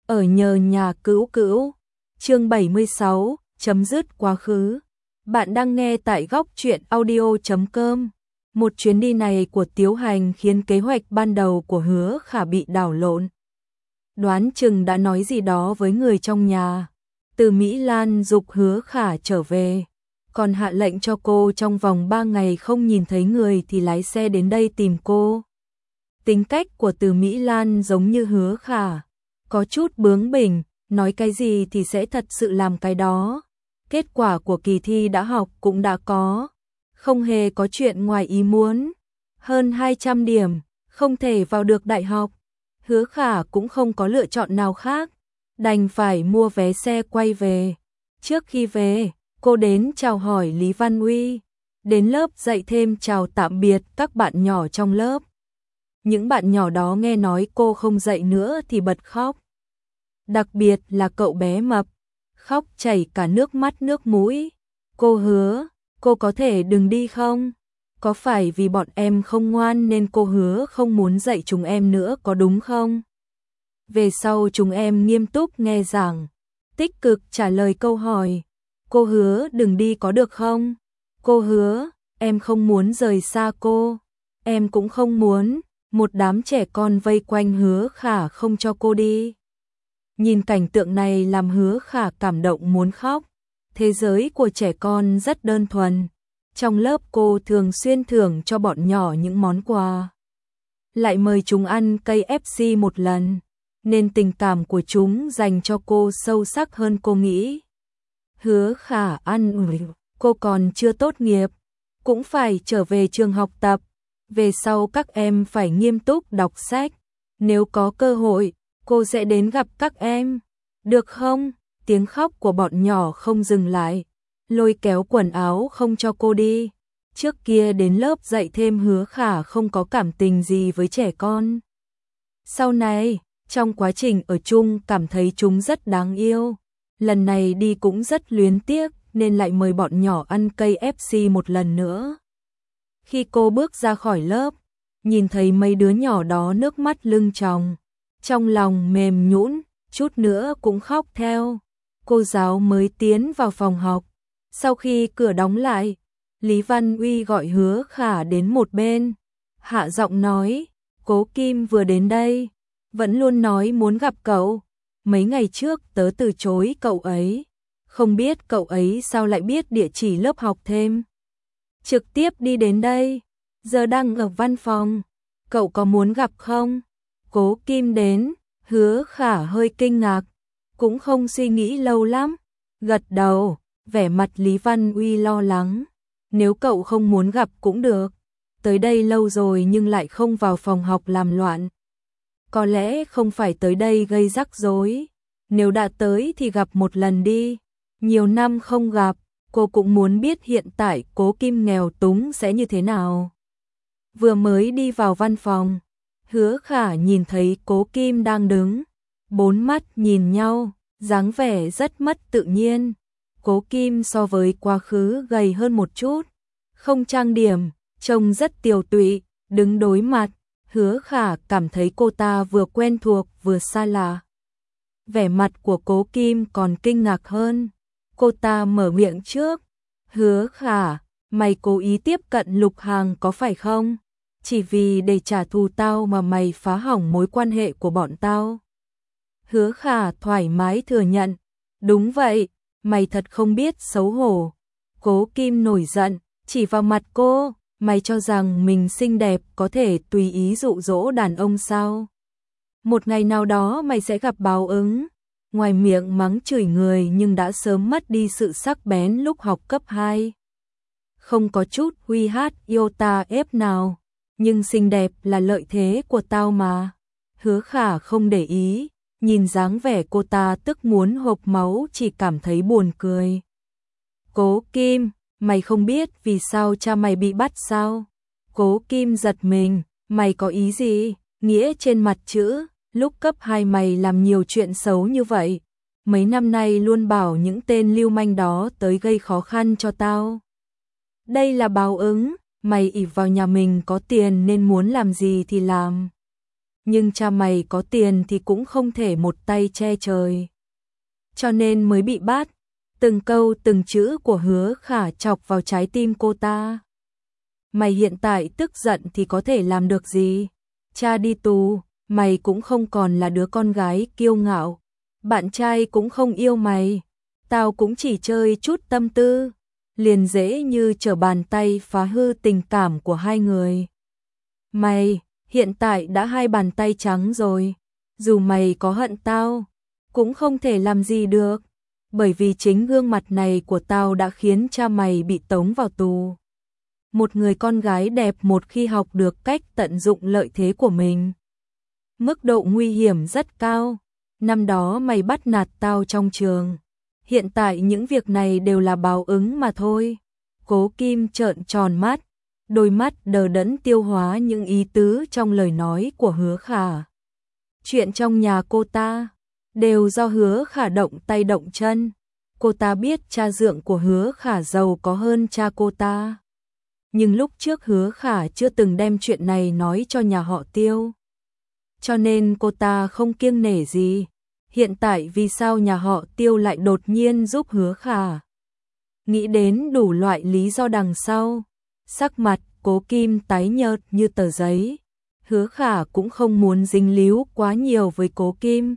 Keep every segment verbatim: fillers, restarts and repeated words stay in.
Ở nhờ nhà cữu cữu. Chương bảy mươi sáu, chấm dứt quá khứ. Bạn đang nghe tại góc truyện audio chấm com. Một chuyến đi này của Tiếu Hành khiến kế hoạch ban đầu của Hứa Khả bị đảo lộn. Đoán chừng đã nói gì đó với người trong nhà. Từ Mỹ Lan giục Hứa Khả trở về, còn hạ lệnh cho cô trong vòng ba ngày không nhìn thấy người thì lái xe đến đây tìm cô. Tính cách của Từ Mỹ Lan giống như Hứa Khả, có chút bướng bỉnh, nói cái gì thì sẽ thật sự làm cái đó. Kết quả của kỳ thi đã học cũng đã có, không hề có chuyện ngoài ý muốn. Hơn hai trăm điểm, không thể vào được đại học. Hứa Khả cũng không có lựa chọn nào khác, đành phải mua vé xe quay về. Trước khi về, cô đến chào hỏi Lý Văn Uy, đến lớp dạy thêm chào tạm biệt các bạn nhỏ trong lớp. Những bạn nhỏ đó nghe nói cô không dạy nữa thì bật khóc. Đặc biệt là cậu bé mập, khóc chảy cả nước mắt nước mũi. Cô hứa, cô có thể đừng đi không? Có phải vì bọn em không ngoan nên cô hứa không muốn dạy chúng em nữa có đúng không? Về sau chúng em nghiêm túc nghe giảng, tích cực trả lời câu hỏi. Cô hứa đừng đi có được không? Cô hứa, em không muốn rời xa cô. Em cũng không muốn. Một đám trẻ con vây quanh Hứa Khả không cho cô đi. Nhìn cảnh tượng này làm Hứa Khả cảm động muốn khóc. Thế giới của trẻ con rất đơn thuần. Trong lớp cô thường xuyên thưởng cho bọn nhỏ những món quà, lại mời chúng ăn ca ép xê một lần, nên tình cảm của chúng dành cho cô sâu sắc hơn cô nghĩ. Hứa Khả ăn ủi, cô còn chưa tốt nghiệp, cũng phải trở về trường học tập. Về sau các em phải nghiêm túc đọc sách. Nếu có cơ hội, cô sẽ đến gặp các em. Được không? Tiếng khóc của bọn nhỏ không dừng lại, lôi kéo quần áo không cho cô đi. Trước kia đến lớp dạy thêm Hứa Khả không có cảm tình gì với trẻ con. Sau này, trong quá trình ở chung cảm thấy chúng rất đáng yêu. Lần này đi cũng rất luyến tiếc nên lại mời bọn nhỏ ăn ca ép xê một lần nữa. Khi cô bước ra khỏi lớp, nhìn thấy mấy đứa nhỏ đó nước mắt lưng tròng, trong lòng mềm nhũn, chút nữa cũng khóc theo. Cô giáo mới tiến vào phòng học. Sau khi cửa đóng lại, Lý Văn Uy gọi Hứa Khả đến một bên, hạ giọng nói, Cố Kim vừa đến đây, vẫn luôn nói muốn gặp cậu. Mấy ngày trước tớ từ chối cậu ấy, không biết cậu ấy sao lại biết địa chỉ lớp học thêm. Trực tiếp đi đến đây, giờ đang ở văn phòng, cậu có muốn gặp không? Cố Kim đến, Hứa Khả hơi kinh ngạc, cũng không suy nghĩ lâu lắm, gật đầu, vẻ mặt Lý Văn Uy lo lắng. Nếu cậu không muốn gặp cũng được, tới đây lâu rồi nhưng lại không vào phòng học làm loạn. Có lẽ không phải tới đây gây rắc rối, nếu đã tới thì gặp một lần đi, nhiều năm không gặp. Cô cũng muốn biết hiện tại Cố Kim nghèo túng sẽ như thế nào. Vừa mới đi vào văn phòng, Hứa Khả nhìn thấy Cố Kim đang đứng, bốn mắt nhìn nhau, dáng vẻ rất mất tự nhiên. Cố Kim so với quá khứ gầy hơn một chút, không trang điểm, trông rất tiều tụy, đứng đối mặt. Hứa Khả cảm thấy cô ta vừa quen thuộc vừa xa lạ. Vẻ mặt của Cố Kim còn kinh ngạc hơn. Cô ta mở miệng trước, Hứa Khả, mày cố ý tiếp cận Lục Hàng có phải không? Chỉ vì để trả thù tao mà mày phá hỏng mối quan hệ của bọn tao. Hứa Khả thoải mái thừa nhận, đúng vậy, mày thật không biết xấu hổ. Cố Kim nổi giận, chỉ vào mặt cô, mày cho rằng mình xinh đẹp có thể tùy ý dụ dỗ đàn ông sao? Một ngày nào đó mày sẽ gặp báo ứng. Ngoài miệng mắng chửi người nhưng đã sớm mất đi sự sắc bén lúc học cấp hai. Không có chút huy hát iota ép nào, nhưng xinh đẹp là lợi thế của tao mà. Hứa Khả không để ý, nhìn dáng vẻ cô ta tức muốn hộc máu chỉ cảm thấy buồn cười. Cố Kim, mày không biết vì sao cha mày bị bắt sao? Cố Kim giật mình, mày có ý gì? Nghĩa trên mặt chữ. Lúc cấp hai mày làm nhiều chuyện xấu như vậy, mấy năm nay luôn bảo những tên lưu manh đó tới gây khó khăn cho tao. Đây là báo ứng, mày ỷ vào nhà mình có tiền nên muốn làm gì thì làm. nhưng cha mày có tiền thì cũng không thể một tay che trời. Cho nên mới bị bắt. Từng câu từng chữ của Hứa Khả chọc vào trái tim cô ta. Mày hiện tại tức giận thì có thể làm được gì? Cha đi tù, mày cũng không còn là đứa con gái kiêu ngạo. Bạn trai cũng không yêu mày. Tao cũng chỉ chơi chút tâm tư. Liền dễ như trở bàn tay phá hư tình cảm của hai người. Mày, hiện tại đã hai bàn tay trắng rồi. Dù mày có hận tao, cũng không thể làm gì được. Bởi vì chính gương mặt này của tao đã khiến cha mày bị tống vào tù. Một người con gái đẹp một khi học được cách tận dụng lợi thế của mình, mức độ nguy hiểm rất cao. Năm đó mày bắt nạt tao trong trường. Hiện tại những việc này đều là báo ứng mà thôi. Cố Kim trợn tròn mắt, đôi mắt đờ đẫn tiêu hóa những ý tứ trong lời nói của Hứa Khả. Chuyện trong nhà cô ta đều do Hứa Khả động tay động chân. Cô ta biết cha dượng của Hứa Khả giàu có hơn cha cô ta. Nhưng lúc trước Hứa Khả chưa từng đem chuyện này nói cho nhà họ Tiêu. Cho nên cô ta không kiêng nể gì. Hiện tại vì sao nhà họ Tiêu lại đột nhiên giúp Hứa Khả? Nghĩ đến đủ loại lý do đằng sau. Sắc mặt Cố Kim tái nhợt như tờ giấy. Hứa Khả cũng không muốn dính líu quá nhiều với Cố Kim.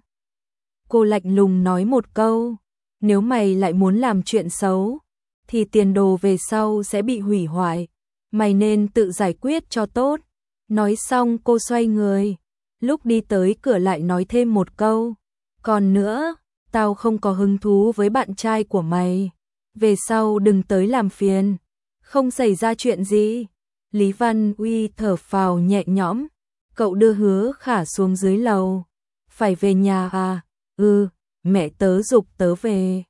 Cô lạnh lùng nói một câu. Nếu mày lại muốn làm chuyện xấu, thì tiền đồ về sau sẽ bị hủy hoại. Mày nên tự giải quyết cho tốt. Nói xong cô xoay người. Lúc đi tới cửa lại nói thêm một câu. Còn nữa, tao không có hứng thú với bạn trai của mày. Về sau đừng tới làm phiền. Không xảy ra chuyện gì. Lý Văn Uy thở phào nhẹ nhõm. Cậu đưa Hứa Khả xuống dưới lầu. Phải về nhà à? Ừ, mẹ tớ giục tớ về.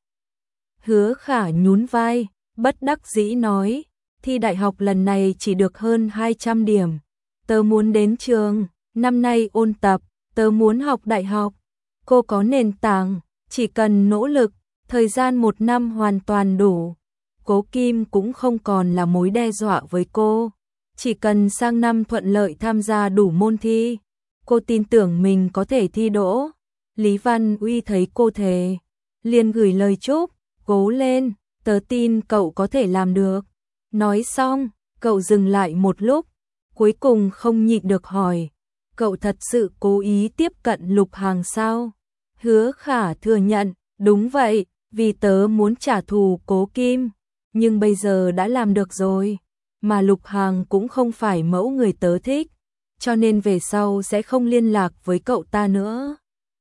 Hứa Khả nhún vai, bất đắc dĩ nói. Thi đại học lần này chỉ được hơn hai trăm điểm. Tớ muốn đến trường, năm nay ôn tập, tớ muốn học đại học. Cô có nền tảng, chỉ cần nỗ lực, thời gian một năm hoàn toàn đủ. Cố Kim cũng không còn là mối đe dọa với cô. Chỉ cần sang năm thuận lợi tham gia đủ môn thi, cô tin tưởng mình có thể thi đỗ. Lý Văn Uy thấy cô thề, liền gửi lời chúc, cố lên, tớ tin cậu có thể làm được. Nói xong, cậu dừng lại một lúc, cuối cùng không nhịn được hỏi, cậu thật sự cố ý tiếp cận Lục Hàng sao? Hứa Khả thừa nhận, đúng vậy, vì tớ muốn trả thù Cố Kim, nhưng bây giờ đã làm được rồi, mà Lục Hàng cũng không phải mẫu người tớ thích, cho nên về sau sẽ không liên lạc với cậu ta nữa.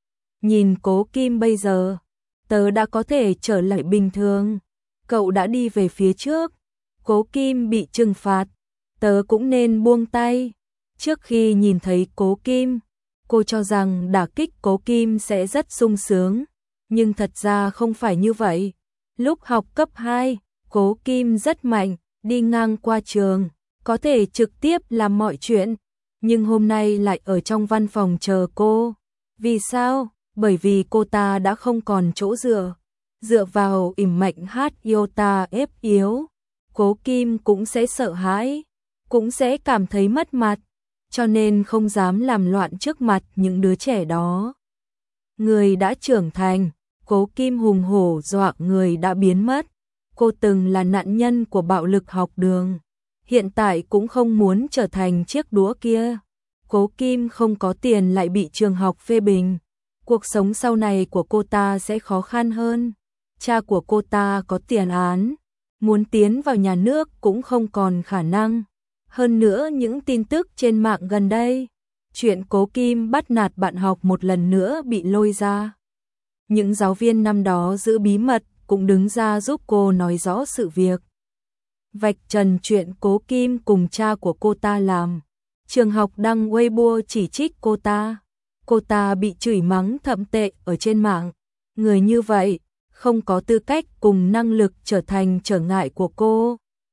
Nhìn Cố Kim bây giờ, tớ đã có thể trở lại bình thường, cậu đã đi về phía trước, Cố Kim bị trừng phạt, tớ cũng nên buông tay. Trước khi nhìn thấy Cố Kim, cô cho rằng đả kích Cố Kim sẽ rất sung sướng, nhưng thật ra không phải như vậy. Lúc học cấp hai, Cố Kim rất mạnh, đi ngang qua trường, có thể trực tiếp làm mọi chuyện, nhưng hôm nay lại ở trong văn phòng chờ cô. Vì sao? Bởi vì cô ta đã không còn chỗ dựa. Dựa vào ỉm mạnh hát Iota ép yếu, Cố Kim cũng sẽ sợ hãi, cũng sẽ cảm thấy mất mặt, cho nên không dám làm loạn trước mặt những đứa trẻ đó. Người đã trưởng thành, Cố Kim hùng hổ dọa người đã biến mất. Cô từng là nạn nhân của bạo lực học đường, hiện tại cũng không muốn trở thành chiếc đũa kia. Cố Kim không có tiền lại bị trường học phê bình. Cuộc sống sau này của cô ta sẽ khó khăn hơn. Cha của cô ta có tiền án, muốn tiến vào nhà nước cũng không còn khả năng. Hơn nữa những tin tức trên mạng gần đây, chuyện Cố Kim bắt nạt bạn học một lần nữa bị lôi ra. Những giáo viên năm đó giữ bí mật cũng đứng ra giúp cô nói rõ sự việc. Vạch trần chuyện Cố Kim cùng cha của cô ta làm. Trường học đăng Weibo chỉ trích cô ta. Cô ta bị chửi mắng thậm tệ ở trên mạng. Người như vậy không có tư cách cùng năng lực trở thành trở ngại của cô.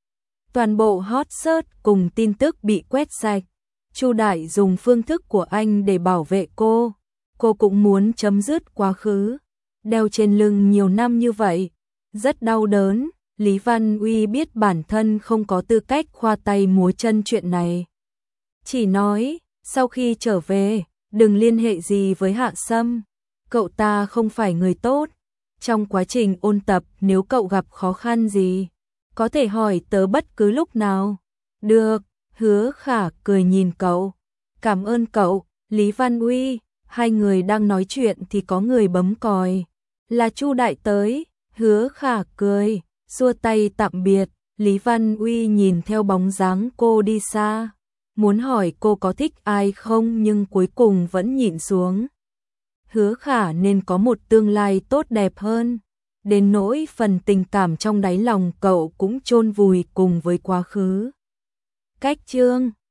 Toàn bộ hot search cùng tin tức bị quét sạch. Chu Đại dùng phương thức của anh để bảo vệ cô. Cô cũng muốn chấm dứt quá khứ. Đeo trên lưng nhiều năm như vậy, rất đau đớn. Lý Văn Uy biết bản thân không có tư cách khoa tay múa chân chuyện này. Chỉ nói, sau khi trở về, đừng liên hệ gì với Hạ Sâm, cậu ta không phải người tốt. Trong quá trình ôn tập nếu cậu gặp khó khăn gì, có thể hỏi tớ bất cứ lúc nào. Được, Hứa Khả cười nhìn cậu. Cảm ơn cậu, Lý Văn Uy. Hai người đang nói chuyện thì có người bấm còi. Là Chu Đại tới. Hứa Khả cười, xua tay tạm biệt. Lý Văn Uy nhìn theo bóng dáng cô đi xa, muốn hỏi cô có thích ai không nhưng cuối cùng vẫn nhịn xuống. Hứa Khả nên có một tương lai tốt đẹp hơn. Đến nỗi phần tình cảm trong đáy lòng cậu cũng chôn vùi cùng với quá khứ. Cách chương